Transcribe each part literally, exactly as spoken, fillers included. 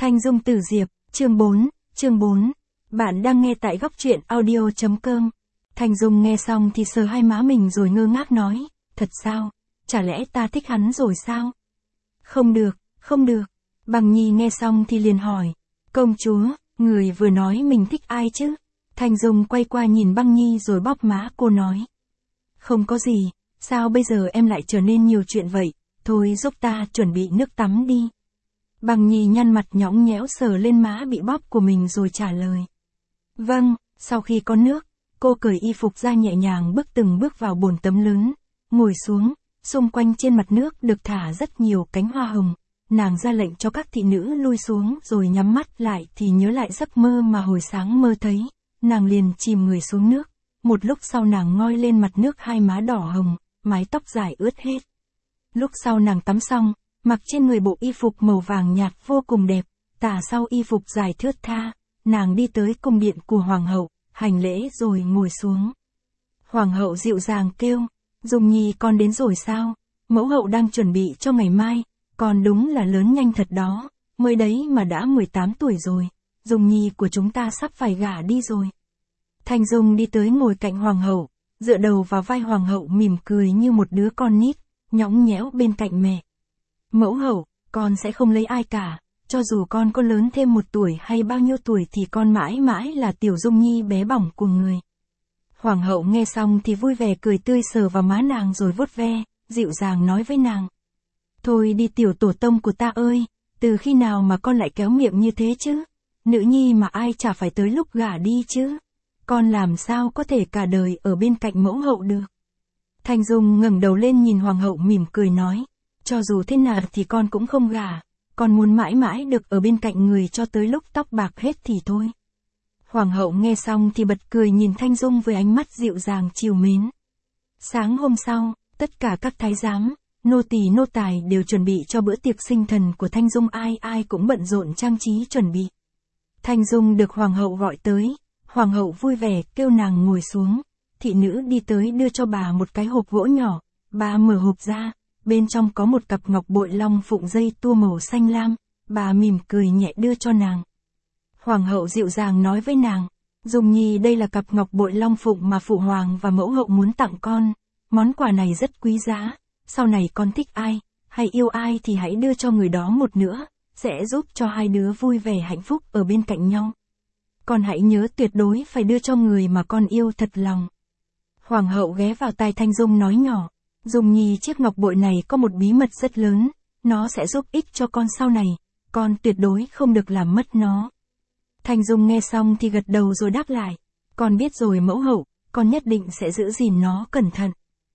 Thanh Dung Tử Diệp, chương bốn, chương bốn. Bạn đang nghe tại góc truyện audio.com. Thanh Dung nghe xong thì sờ hai má mình rồi ngơ ngác nói, thật sao? Chả lẽ ta thích hắn rồi sao? Không được, không được. Bằng Nhi nghe xong thì liền hỏi, công chúa, người vừa nói mình thích ai chứ? Thanh Dung quay qua nhìn Băng Nhi rồi bóp má cô nói. Không có gì, sao bây giờ em lại trở nên nhiều chuyện vậy, thôi giúp ta chuẩn bị nước tắm đi. Băng Nhi nhăn mặt nhõng nhẽo sờ lên má bị bóp của mình rồi trả lời. Vâng, sau khi có nước, cô cởi y phục ra nhẹ nhàng bước từng bước vào bồn tắm lớn, ngồi xuống, xung quanh trên mặt nước được thả rất nhiều cánh hoa hồng. Nàng ra lệnh cho các thị nữ lui xuống rồi nhắm mắt lại thì nhớ lại giấc mơ mà hồi sáng mơ thấy, nàng liền chìm người xuống nước, một lúc sau nàng ngoi lên mặt nước hai má đỏ hồng, mái tóc dài ướt hết. Lúc sau nàng tắm xong, mặc trên người bộ y phục màu vàng nhạt vô cùng đẹp, tả sau y phục dài thướt tha, nàng đi tới cung điện của hoàng hậu, hành lễ rồi ngồi xuống. Hoàng hậu dịu dàng kêu, Dung Nhi con đến rồi sao? Mẫu hậu đang chuẩn bị cho ngày mai, con đúng là lớn nhanh thật đó, mới đấy mà đã mười tám tuổi rồi, Dung Nhi của chúng ta sắp phải gả đi rồi. Thanh Dung đi tới ngồi cạnh hoàng hậu, dựa đầu vào vai hoàng hậu mỉm cười như một đứa con nít, nhõng nhẽo bên cạnh mẹ. Mẫu hậu, con sẽ không lấy ai cả, cho dù con có lớn thêm một tuổi hay bao nhiêu tuổi thì con mãi mãi là tiểu Dung Nhi bé bỏng của người. Hoàng hậu nghe xong thì vui vẻ cười tươi sờ vào má nàng rồi vuốt ve, dịu dàng nói với nàng. Thôi đi tiểu tổ tông của ta ơi, từ khi nào mà con lại kéo miệng như thế chứ? Nữ nhi mà ai chả phải tới lúc gả đi chứ? Con làm sao có thể cả đời ở bên cạnh mẫu hậu được? Thanh Dung ngẩng đầu lên nhìn hoàng hậu mỉm cười nói. Cho dù thế nào thì con cũng không gả, con muốn mãi mãi được ở bên cạnh người cho tới lúc tóc bạc hết thì thôi. Hoàng hậu nghe xong thì bật cười nhìn Thanh Dung với ánh mắt dịu dàng trìu mến. Sáng hôm sau, tất cả các thái giám, nô tỳ nô tài đều chuẩn bị cho bữa tiệc sinh thần của Thanh Dung, ai ai cũng bận rộn trang trí chuẩn bị. Thanh Dung được hoàng hậu gọi tới, hoàng hậu vui vẻ kêu nàng ngồi xuống, thị nữ đi tới đưa cho bà một cái hộp gỗ nhỏ, bà mở hộp ra. Bên trong có một cặp ngọc bội long phụng dây tua màu xanh lam, bà mỉm cười nhẹ đưa cho nàng. Hoàng hậu dịu dàng nói với nàng, Dung Nhi đây là cặp ngọc bội long phụng mà phụ hoàng và mẫu hậu muốn tặng con, món quà này rất quý giá, sau này con thích ai, hay yêu ai thì hãy đưa cho người đó một nữa, sẽ giúp cho hai đứa vui vẻ hạnh phúc ở bên cạnh nhau. Con hãy nhớ tuyệt đối phải đưa cho người mà con yêu thật lòng. Hoàng hậu ghé vào tai Thanh Dung nói nhỏ. Dung Nhi chiếc ngọc bội này có một bí mật rất lớn, nó sẽ giúp ích cho con sau này, con tuyệt đối không được làm mất nó. Thanh Dung nghe xong thì gật đầu rồi đáp lại, con biết rồi mẫu hậu, con nhất định sẽ giữ gìn nó cẩn thận.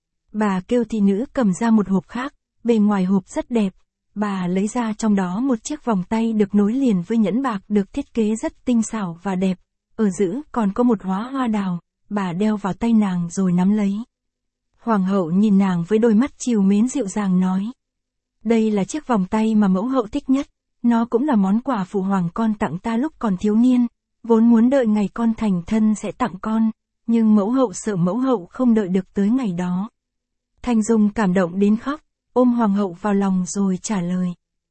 Bà kêu thị nữ cầm ra một hộp khác, bề ngoài hộp rất đẹp, bà lấy ra trong đó một chiếc vòng tay được nối liền với nhẫn bạc được thiết kế rất tinh xảo và đẹp, ở giữa còn có một đóa hoa đào, bà đeo vào tay nàng rồi nắm lấy. Hoàng hậu nhìn nàng với đôi mắt trìu mến dịu dàng nói. Đây là chiếc vòng tay mà mẫu hậu thích nhất, nó cũng là món quà phụ hoàng con tặng ta lúc còn thiếu niên, vốn muốn đợi ngày con thành thân sẽ tặng con, nhưng mẫu hậu sợ mẫu hậu không đợi được tới ngày đó. Thanh Dung cảm động đến khóc, ôm hoàng hậu vào lòng rồi trả lời.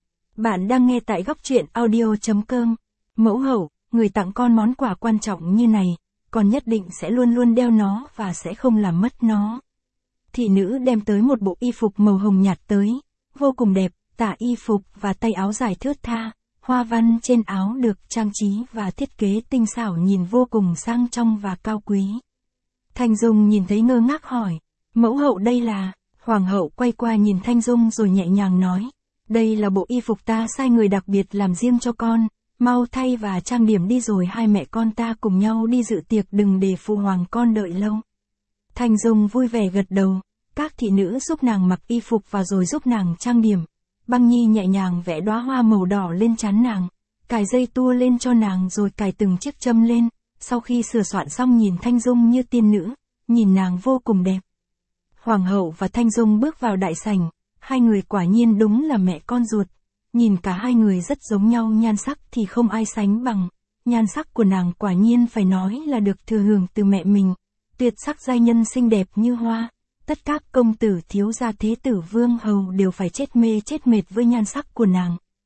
Bạn đang nghe tại góc truyện audio.com. Mẫu hậu, người tặng con món quà quan trọng như này, con nhất định sẽ luôn luôn đeo nó và sẽ không làm mất nó. Thị nữ đem tới một bộ y phục màu hồng nhạt tới, vô cùng đẹp, tả y phục và tay áo dài thướt tha, hoa văn trên áo được trang trí và thiết kế tinh xảo nhìn vô cùng sang trọng và cao quý. Thanh Dung nhìn thấy ngơ ngác hỏi, mẫu hậu đây là, hoàng hậu quay qua nhìn Thanh Dung rồi nhẹ nhàng nói, đây là bộ y phục ta sai người đặc biệt làm riêng cho con, mau thay và trang điểm đi rồi hai mẹ con ta cùng nhau đi dự tiệc đừng để phụ hoàng con đợi lâu. Thanh Dung vui vẻ gật đầu, các thị nữ giúp nàng mặc y phục và rồi giúp nàng trang điểm. Băng Nhi nhẹ nhàng vẽ đóa hoa màu đỏ lên trán nàng, cài dây tua lên cho nàng rồi cài từng chiếc châm lên, sau khi sửa soạn xong nhìn Thanh Dung như tiên nữ, nhìn nàng vô cùng đẹp. Hoàng hậu và Thanh Dung bước vào đại sảnh, hai người quả nhiên đúng là mẹ con ruột, nhìn cả hai người rất giống nhau nhan sắc thì không ai sánh bằng, nhan sắc của nàng quả nhiên phải nói là được thừa hưởng từ mẹ mình. Tuyệt sắc giai nhân xinh đẹp như hoa, tất các công tử thiếu gia thế tử vương hầu đều phải chết mê chết mệt với nhan sắc của nàng,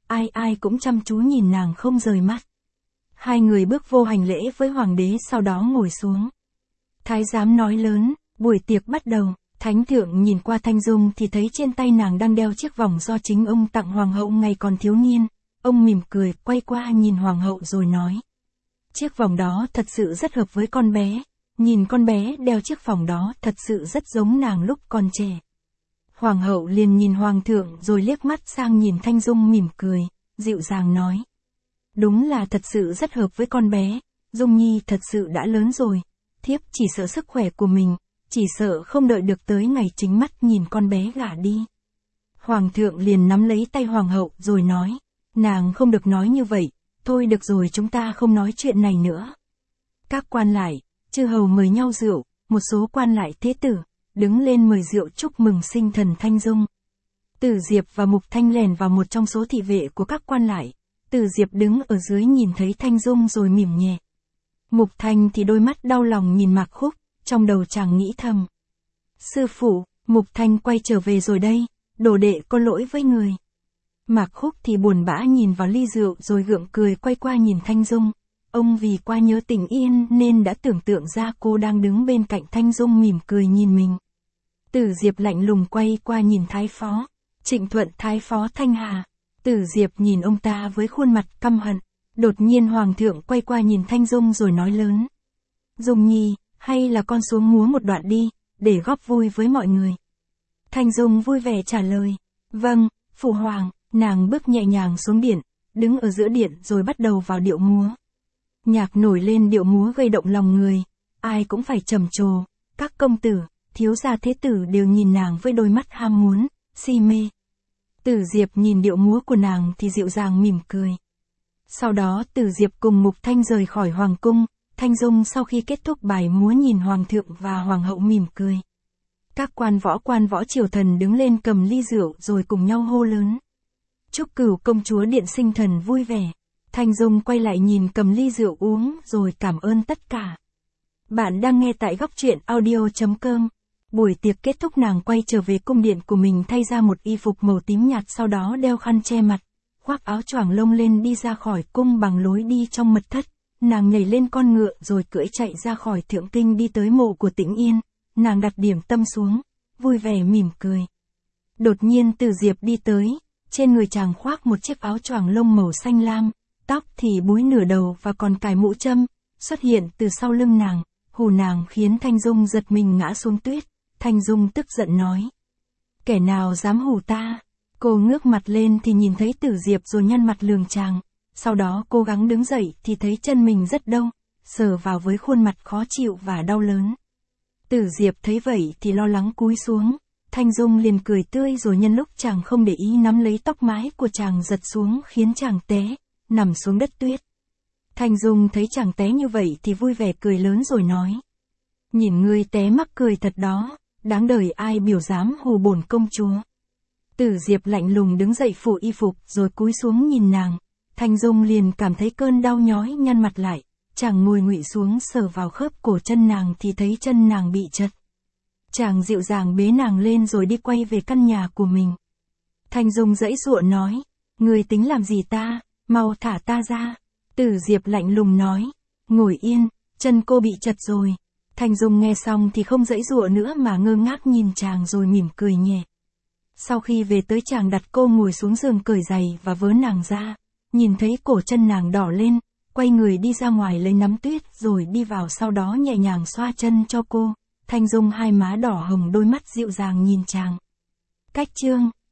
ai ai cũng chăm chú nhìn nàng không rời mắt. Hai người bước vô hành lễ với hoàng đế sau đó ngồi xuống. Thái giám nói lớn, buổi tiệc bắt đầu, thánh thượng nhìn qua Thanh Dung thì thấy trên tay nàng đang đeo chiếc vòng do chính ông tặng hoàng hậu ngày còn thiếu niên. Ông mỉm cười, quay qua nhìn hoàng hậu rồi nói. Chiếc vòng đó thật sự rất hợp với con bé, nhìn con bé đeo chiếc vòng đó thật sự rất giống nàng lúc còn trẻ. Hoàng hậu liền nhìn hoàng thượng rồi liếc mắt sang nhìn Thanh Dung mỉm cười, dịu dàng nói. Đúng là thật sự rất hợp với con bé, Dung Nhi thật sự đã lớn rồi, thiếp chỉ sợ sức khỏe của mình, chỉ sợ không đợi được tới ngày chính mắt nhìn con bé gả đi. Hoàng thượng liền nắm lấy tay hoàng hậu rồi nói, nàng không được nói như vậy, thôi được rồi chúng ta không nói chuyện này nữa. Các quan lại, chư hầu mời nhau rượu, một số quan lại thế tử, đứng lên mời rượu chúc mừng sinh thần Thanh Dung. Từ Diệp và Mục Thanh lèn vào một trong số thị vệ của các quan lại, Từ Diệp đứng ở dưới nhìn thấy Thanh Dung rồi mỉm nhẹ. Mục Thanh thì đôi mắt đau lòng nhìn Mạc Khúc, trong đầu chàng nghĩ thầm. Sư phụ, Mục Thanh quay trở về rồi đây, đồ đệ có lỗi với người. Mạc Khúc thì buồn bã nhìn vào ly rượu rồi gượng cười quay qua nhìn Thanh Dung. Ông vì qua nhớ tình yên nên đã tưởng tượng ra cô đang đứng bên cạnh Thanh Dung mỉm cười nhìn mình. Từ Diệp lạnh lùng quay qua nhìn Thái Phó, Trịnh Thuận Thái Phó Thanh Hà. Từ Diệp nhìn ông ta với khuôn mặt căm hận. Đột nhiên Hoàng thượng quay qua nhìn Thanh Dung rồi nói lớn. Dung Nhi, hay là con xuống múa một đoạn đi, để góp vui với mọi người. Thanh Dung vui vẻ trả lời. Vâng, phụ hoàng. Nàng bước nhẹ nhàng xuống điện, đứng ở giữa điện rồi bắt đầu vào điệu múa. Nhạc nổi lên điệu múa gây động lòng người, ai cũng phải trầm trồ, các công tử, thiếu gia thế tử đều nhìn nàng với đôi mắt ham muốn, si mê. Từ Diệp nhìn điệu múa của nàng thì dịu dàng mỉm cười. Sau đó Từ Diệp cùng Mục Thanh rời khỏi hoàng cung, Thanh Dung sau khi kết thúc bài múa nhìn hoàng thượng và hoàng hậu mỉm cười. Các quan võ quan võ triều thần đứng lên cầm ly rượu rồi cùng nhau hô lớn. Chúc Cửu công chúa điện sinh thần vui vẻ. Thanh Dung quay lại nhìn cầm ly rượu uống rồi cảm ơn tất cả. Bạn đang nghe tại góc truyện audio chấm com. Buổi tiệc kết thúc nàng quay trở về cung điện của mình thay ra một y phục màu tím nhạt sau đó đeo khăn che mặt, khoác áo choàng lông lên đi ra khỏi cung bằng lối đi trong mật thất. Nàng nhảy lên con ngựa rồi cưỡi chạy ra khỏi thượng kinh đi tới mộ của Tĩnh Yên. Nàng đặt điểm tâm xuống, vui vẻ mỉm cười. Đột nhiên Từ Diệp đi tới. Trên người chàng khoác một chiếc áo choàng lông màu xanh lam, tóc thì búi nửa đầu và còn cài mũ châm, xuất hiện từ sau lưng nàng, hù nàng khiến Thanh Dung giật mình ngã xuống tuyết. Thanh Dung tức giận nói. Kẻ nào dám hù ta? Cô ngước mặt lên thì nhìn thấy Từ Diệp rồi nhăn mặt lườm chàng, sau đó cố gắng đứng dậy thì thấy chân mình rất đau, sờ vào với khuôn mặt khó chịu và đau lớn. Từ Diệp thấy vậy thì lo lắng cúi xuống. Thanh Dung liền cười tươi rồi nhân lúc chàng không để ý nắm lấy tóc mái của chàng giật xuống khiến chàng té, nằm xuống đất tuyết. Thanh Dung thấy chàng té như vậy thì vui vẻ cười lớn rồi nói. Nhìn ngươi té mắc cười thật đó, đáng đời ai biểu dám hù bổn công chúa. Từ Diệp lạnh lùng đứng dậy phủ y phục rồi cúi xuống nhìn nàng. Thanh Dung liền cảm thấy cơn đau nhói nhăn mặt lại, chàng ngồi ngụy xuống sờ vào khớp cổ chân nàng thì thấy chân nàng bị chật. Chàng dịu dàng bế nàng lên rồi đi quay về căn nhà của mình. Thanh Dung giãy giụa nói, người tính làm gì ta, mau thả ta ra. Từ Diệp lạnh lùng nói, ngồi yên, chân cô bị chật rồi. Thanh Dung nghe xong thì không giãy giụa nữa mà ngơ ngác nhìn chàng rồi mỉm cười nhẹ. Sau khi về tới chàng đặt cô ngồi xuống giường cởi giày và vớ nàng ra, nhìn thấy cổ chân nàng đỏ lên, quay người đi ra ngoài lấy nắm tuyết rồi đi vào sau đó nhẹ nhàng xoa chân cho cô. Thanh Dung hai má đỏ hồng đôi mắt dịu dàng nhìn chàng. Cách chương